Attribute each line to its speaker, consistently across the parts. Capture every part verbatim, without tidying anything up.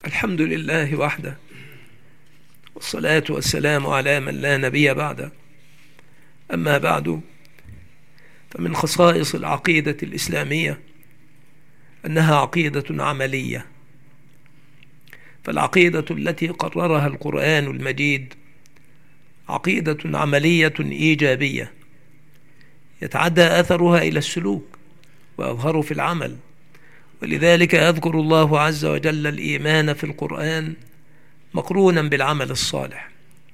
Speaker 1: الحمد لله وحده، والصلاة والسلام على من لا نبي بعده. أما بعد، فمن خصائص العقيدة الإسلامية أنها عقيدة عملية. فالعقيدة التي قررها القرآن المجيد عقيدة عملية إيجابية يتعدى أثرها إلى السلوك ويظهر في العمل. ولذلك يذكر الله عز وجل الإيمان في القرآن مقرونا بالعمل الصالح.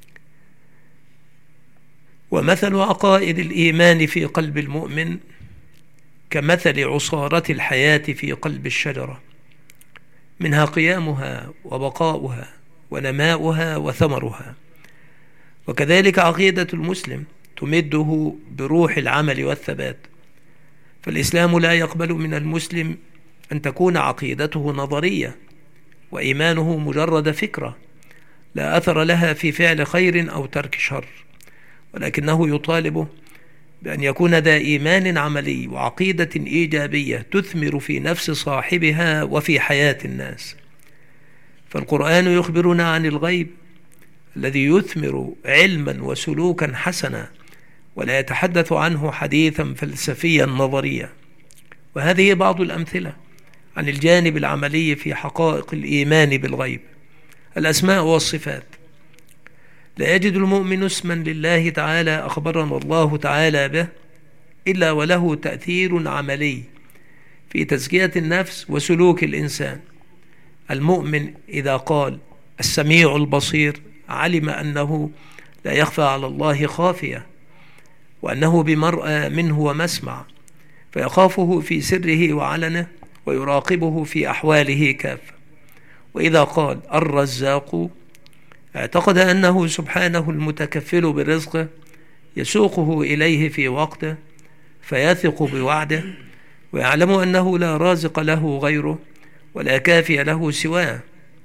Speaker 1: ومثل عقائد الإيمان في قلب المؤمن كمثل عصارة الحياة في قلب الشجرة، منها قيامها وبقاؤها ونماؤها وثمرها. وكذلك عقيدة المسلم تمده بروح العمل والثبات. فالإسلام لا يقبل من المسلم أن تكون عقيدته نظرية وإيمانه مجرد فكرة لا أثر لها في فعل خير أو ترك شر، ولكنه يطالبه بأن يكون ذا إيمان عملي وعقيدة إيجابية تثمر في نفس صاحبها وفي حياة الناس. فالقرآن يخبرنا عن الغيب الذي يثمر علما وسلوكا حسنا، ولا يتحدث عنه حديثا فلسفيا نظريا. وهذه بعض الأمثلة عن الجانب العملي في حقائق الإيمان بالغيب. الأسماء والصفات: لا يجد المؤمن اسما لله تعالى أخبرنا الله تعالى به إلا وله تأثير عملي في تزكية النفس وسلوك الإنسان. المؤمن إذا قال السميع البصير علم أنه لا يخفى على الله خافية، وأنه بمرأى منه ومسمع، فيخافه في سره وعلنه ويراقبه في أحواله كافة. وإذا قال الرزاق اعتقد أنه سبحانه المتكفل برزقه يسوقه إليه في وقته، فيثق بوعده ويعلم أنه لا رازق له غيره ولا كافي له سواه.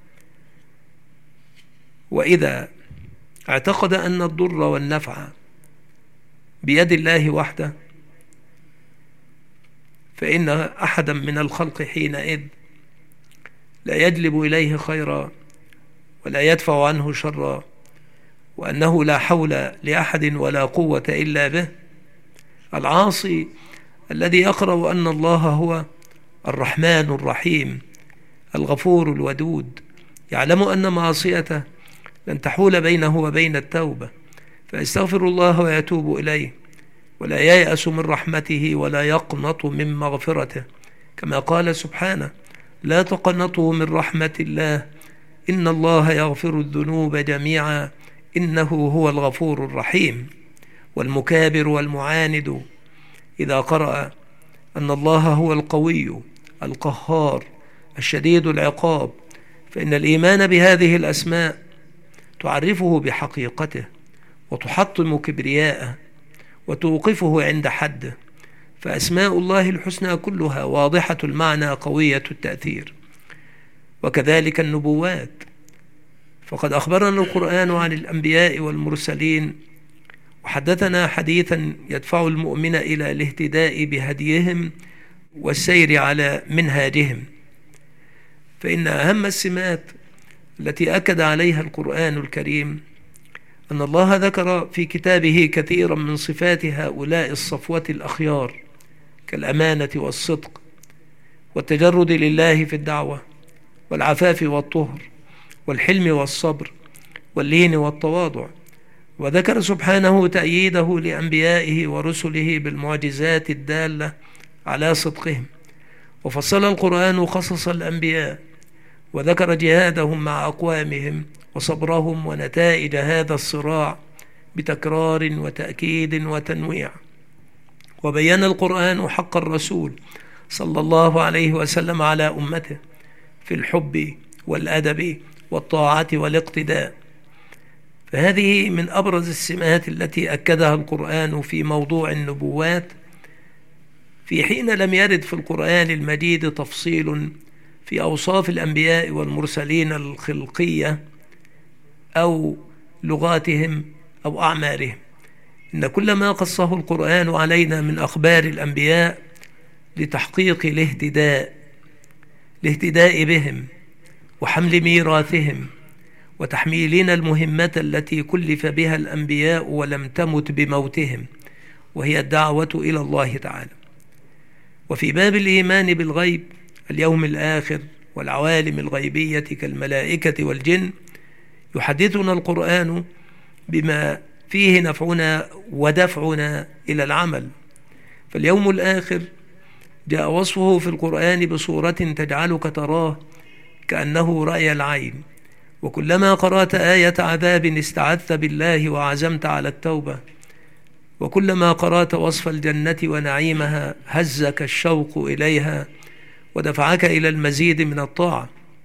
Speaker 1: وإذا اعتقد أن الضر والنفع بيد الله وحده، فإن أحدا من الخلق حينئذ لا يجلب إليه خيرا ولا يدفع عنه شرا، وأنه لا حول لأحد ولا قوة إلا به. العاصي الذي يقرأ أن الله هو الرحمن الرحيم الغفور الودود يعلم أن معصيته لن تحول بينه وبين التوبة، فيستغفر الله ويتوب إليه، ولا ييأس من رحمته ولا يقنط من مغفرته، كما قال سبحانه: لا تقنطوا من رحمة الله إن الله يغفر الذنوب جميعا إنه هو الغفور الرحيم. والمكابر والمعاند إذا قرأ أن الله هو القوي القهار الشديد العقاب، فإن الإيمان بهذه الأسماء تعرفه بحقيقته وتحطم كبرياءه وتوقفه عند حده. فأسماء الله الحسنى كلها واضحة المعنى قوية التأثير. وكذلك النبوات، فقد أخبرنا القرآن عن الأنبياء والمرسلين، وحدثنا حديثا يدفع المؤمن إلى الاهتداء بهديهم والسير على منهاجهم. فإن أهم السمات التي أكد عليها القرآن الكريم أن الله ذكر في كتابه كثيرا من صفات هؤلاء الصفوة الأخيار، كالأمانة والصدق والتجرد لله في الدعوة والعفاف والطهر والحلم والصبر واللين والتواضع. وذكر سبحانه تأييده لأنبيائه ورسله بالمعجزات الدالة على صدقهم. وفصل القرآن قصص الأنبياء وذكر جهادهم مع أقوامهم وصبرهم ونتائج هذا الصراع بتكرار وتأكيد وتنويع. وبين القرآن حق الرسول صلى الله عليه وسلم على أمته في الحب والأدب والطاعة والاقتداء. فهذه من أبرز السمات التي أكدها القرآن في موضوع النبوات، في حين لم يرد في القرآن المجيد تفصيل في أوصاف الأنبياء والمرسلين الخلقية أو لغاتهم أو أعمارهم. إن كل ما قصه القرآن علينا من أخبار الأنبياء لتحقيق الاهتداء الاهتداء بهم وحمل ميراثهم وتحميلنا المهمة التي كلف بها الأنبياء ولم تمت بموتهم، وهي الدعوة إلى الله تعالى. وفي باب الإيمان بالغيب، اليوم الآخر والعوالم الغيبية كالملائكة والجن، يحدثنا القرآن بما فيه نفعنا ودفعنا إلى العمل. فاليوم الآخر جاء وصفه في القرآن بصورة تجعلك تراه كأنه رأي العين، وكلما قرأت آية عذاب استعذت بالله وعزمت على التوبة، وكلما قرأت وصف الجنة ونعيمها هزك الشوق إليها ودفعك إلى المزيد من الطاعة.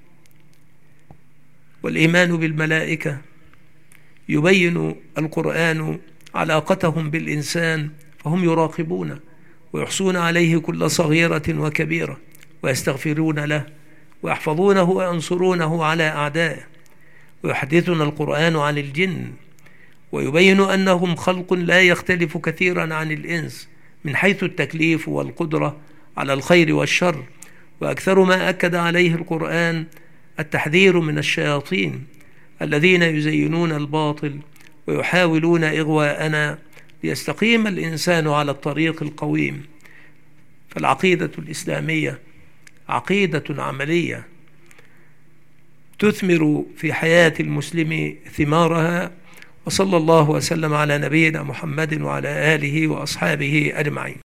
Speaker 1: والإيمان بالملائكة يبين القرآن علاقتهم بالإنسان، فهم يراقبون ويحصون عليه كل صغيرة وكبيرة، ويستغفرون له ويحفظونه وينصرونه على أعدائه. ويحدثنا القرآن عن الجن ويبين أنهم خلق لا يختلف كثيرا عن الإنس من حيث التكليف والقدرة على الخير والشر. وأكثر ما أكد عليه القرآن التحذير من الشياطين الذين يزينون الباطل ويحاولون إغواءنا ليستقيم الإنسان على الطريق القويم. فالعقيدة الإسلامية عقيدة عملية تثمر في حياة المسلم ثمارها. وصلى الله وسلم على نبينا محمد وعلى آله وأصحابه أجمعين.